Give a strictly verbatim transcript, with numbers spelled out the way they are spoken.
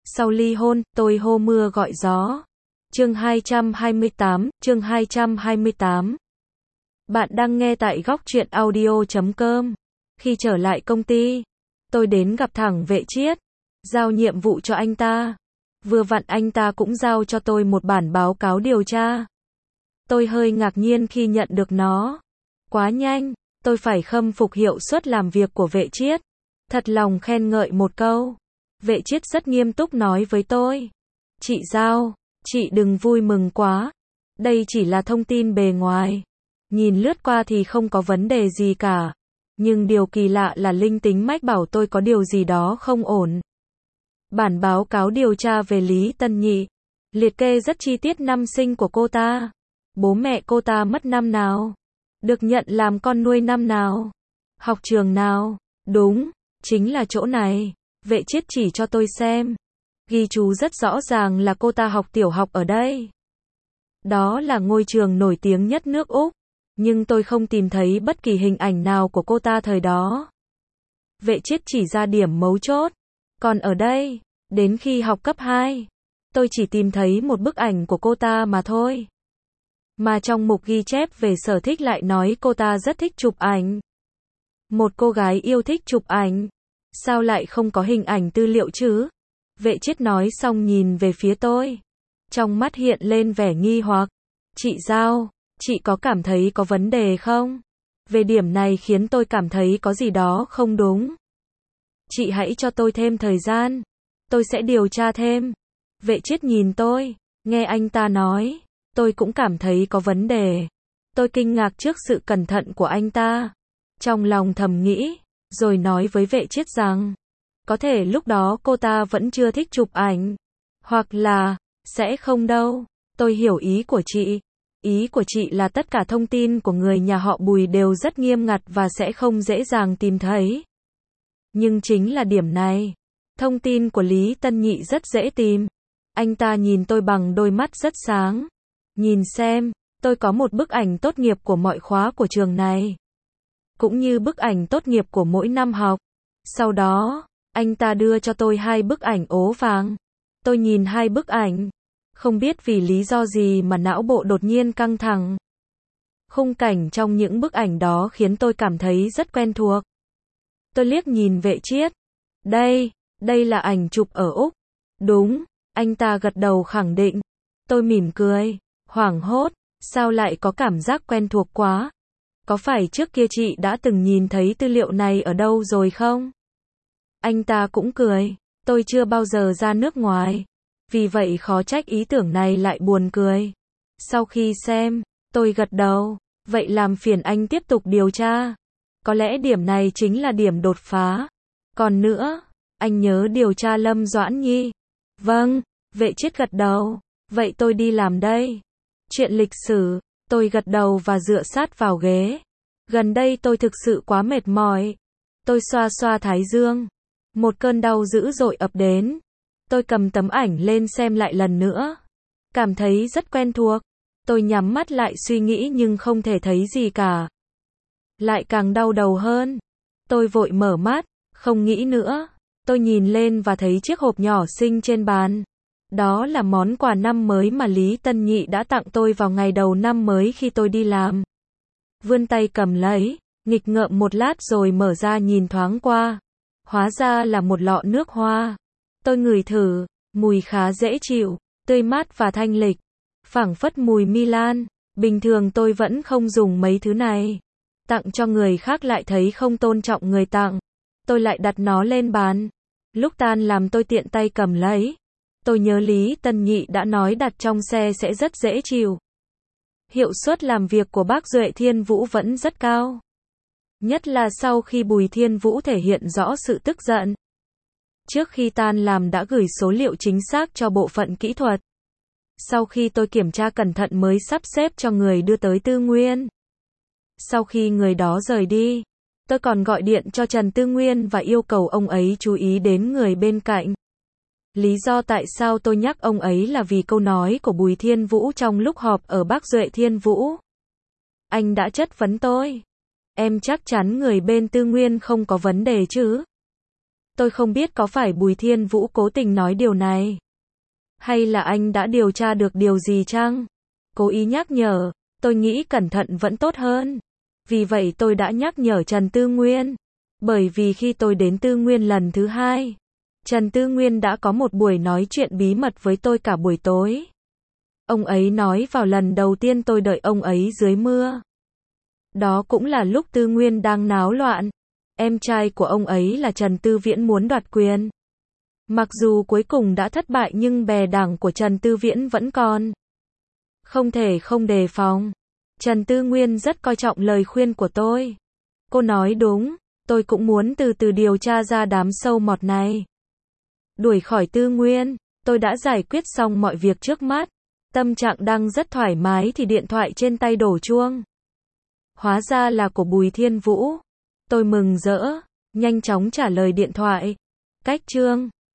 Sau ly hôn, tôi hô mưa gọi gió. Chương hai trăm hai mươi tám, chương hai trăm hai mươi tám. Bạn đang nghe tại góc truyện audio chấm com. Khi trở lại công ty, tôi đến gặp thẳng Vệ Chiết, giao nhiệm vụ cho anh ta. Vừa vặn anh ta cũng giao cho tôi một bản báo cáo điều tra. Tôi hơi ngạc nhiên khi nhận được nó. Quá nhanh, tôi phải khâm phục hiệu suất làm việc của Vệ Chiết. Thật lòng khen ngợi một câu. Vệ Chiết rất nghiêm túc nói với tôi. Chị Giao, chị đừng vui mừng quá. Đây chỉ là thông tin bề ngoài. Nhìn lướt qua thì không có vấn đề gì cả. Nhưng điều kỳ lạ là linh tính mách bảo tôi có điều gì đó không ổn. Bản báo cáo điều tra về Lý Tân Nhị liệt kê rất chi tiết năm sinh của cô ta. Bố mẹ cô ta mất năm nào? Được nhận làm con nuôi năm nào? Học trường nào? Đúng, chính là chỗ này. Vệ Chiết chỉ cho tôi xem. Ghi chú rất rõ ràng là cô ta học tiểu học ở đây. Đó là ngôi trường nổi tiếng nhất nước Úc. Nhưng tôi không tìm thấy bất kỳ hình ảnh nào của cô ta thời đó. Vệ Chiết chỉ ra điểm mấu chốt. Còn ở đây, đến khi học cấp hai, tôi chỉ tìm thấy một bức ảnh của cô ta mà thôi. Mà trong mục ghi chép về sở thích lại nói cô ta rất thích chụp ảnh. Một cô gái yêu thích chụp ảnh. Sao lại không có hình ảnh tư liệu chứ? Vệ Chiết nói xong nhìn về phía tôi. Trong mắt hiện lên vẻ nghi hoặc. Chị Giao, chị có cảm thấy có vấn đề không? Về điểm này khiến tôi cảm thấy có gì đó không đúng. Chị hãy cho tôi thêm thời gian. Tôi sẽ điều tra thêm. Vệ Chiết nhìn tôi, nghe anh ta nói. Tôi cũng cảm thấy có vấn đề. Tôi kinh ngạc trước sự cẩn thận của anh ta. Trong lòng thầm nghĩ, rồi nói với Vệ Chiết rằng, có thể lúc đó cô ta vẫn chưa thích chụp ảnh. Hoặc là, sẽ không đâu. Tôi hiểu ý của chị. Ý của chị là tất cả thông tin của người nhà họ Bùi đều rất nghiêm ngặt và sẽ không dễ dàng tìm thấy. Nhưng chính là điểm này. Thông tin của Lý Tân Nhị rất dễ tìm. Anh ta nhìn tôi bằng đôi mắt rất sáng. Nhìn xem, tôi có một bức ảnh tốt nghiệp của mọi khóa của trường này. Cũng như bức ảnh tốt nghiệp của mỗi năm học. Sau đó, anh ta đưa cho tôi hai bức ảnh ố vàng. Tôi nhìn hai bức ảnh. Không biết vì lý do gì mà não bộ đột nhiên căng thẳng. Khung cảnh trong những bức ảnh đó khiến tôi cảm thấy rất quen thuộc. Tôi liếc nhìn Vệ Chiết. Đây, đây là ảnh chụp ở Úc. Đúng, anh ta gật đầu khẳng định. Tôi mỉm cười, hoảng hốt, sao lại có cảm giác quen thuộc quá? Có phải trước kia chị đã từng nhìn thấy tư liệu này ở đâu rồi không? Anh ta cũng cười, tôi chưa bao giờ ra nước ngoài. Vì vậy khó trách ý tưởng này lại buồn cười. Sau khi xem, tôi gật đầu, vậy làm phiền anh tiếp tục điều tra. Có lẽ điểm này chính là điểm đột phá. Còn nữa, anh nhớ điều tra Lâm Doãn Nhi. Vâng, Vệ Chiết gật đầu, vậy tôi đi làm đây. Chuyện lịch sử, tôi gật đầu và dựa sát vào ghế. Gần đây tôi thực sự quá mệt mỏi. Tôi xoa xoa thái dương. Một cơn đau dữ dội ập đến. Tôi cầm tấm ảnh lên xem lại lần nữa. Cảm thấy rất quen thuộc. Tôi nhắm mắt lại suy nghĩ nhưng không thể thấy gì cả. Lại càng đau đầu hơn. Tôi vội mở mắt, không nghĩ nữa. Tôi nhìn lên và thấy chiếc hộp nhỏ xinh trên bàn. Đó là món quà năm mới mà Lý Tân Nhị đã tặng tôi vào ngày đầu năm mới khi tôi đi làm. Vươn tay cầm lấy, nghịch ngợm một lát rồi mở ra nhìn thoáng qua. Hóa ra là một lọ nước hoa. Tôi ngửi thử, mùi khá dễ chịu, tươi mát và thanh lịch. Phảng phất mùi Milan. Bình thường tôi vẫn không dùng mấy thứ này. Tặng cho người khác lại thấy không tôn trọng người tặng. Tôi lại đặt nó lên bàn. Lúc tan làm tôi tiện tay cầm lấy. Tôi nhớ Lý Tân Nhị đã nói đặt trong xe sẽ rất dễ chịu. Hiệu suất làm việc của bác Duệ Thiên Vũ vẫn rất cao. Nhất là sau khi Bùi Thiên Vũ thể hiện rõ sự tức giận. Trước khi tan làm đã gửi số liệu chính xác cho bộ phận kỹ thuật. Sau khi tôi kiểm tra cẩn thận mới sắp xếp cho người đưa tới Tư Nguyên. Sau khi người đó rời đi, tôi còn gọi điện cho Trần Tư Nguyên và yêu cầu ông ấy chú ý đến người bên cạnh. Lý do tại sao tôi nhắc ông ấy là vì câu nói của Bùi Thiên Vũ trong lúc họp ở Bác Duệ Thiên Vũ. Anh đã chất vấn tôi. Em chắc chắn người bên Tư Nguyên không có vấn đề chứ? Tôi không biết có phải Bùi Thiên Vũ cố tình nói điều này. Hay là anh đã điều tra được điều gì chăng? Cố ý nhắc nhở, tôi nghĩ cẩn thận vẫn tốt hơn. Vì vậy tôi đã nhắc nhở Trần Tư Nguyên. Bởi vì khi tôi đến Tư Nguyên lần thứ hai, Trần Tư Nguyên đã có một buổi nói chuyện bí mật với tôi cả buổi tối. Ông ấy nói vào lần đầu tiên tôi đợi ông ấy dưới mưa. Đó cũng là lúc Tư Nguyên đang náo loạn. Em trai của ông ấy là Trần Tư Viễn muốn đoạt quyền. Mặc dù cuối cùng đã thất bại nhưng bè đảng của Trần Tư Viễn vẫn còn. Không thể không đề phòng. Trần Tư Nguyên rất coi trọng lời khuyên của tôi. Cô nói đúng, tôi cũng muốn từ từ điều tra ra đám sâu mọt này. Đuổi khỏi Tư Nguyên, tôi đã giải quyết xong mọi việc trước mắt. Tâm trạng đang rất thoải mái thì điện thoại trên tay đổ chuông. Hóa ra là của Bùi Thiên Vũ. Tôi mừng rỡ, nhanh chóng trả lời điện thoại. Cách chương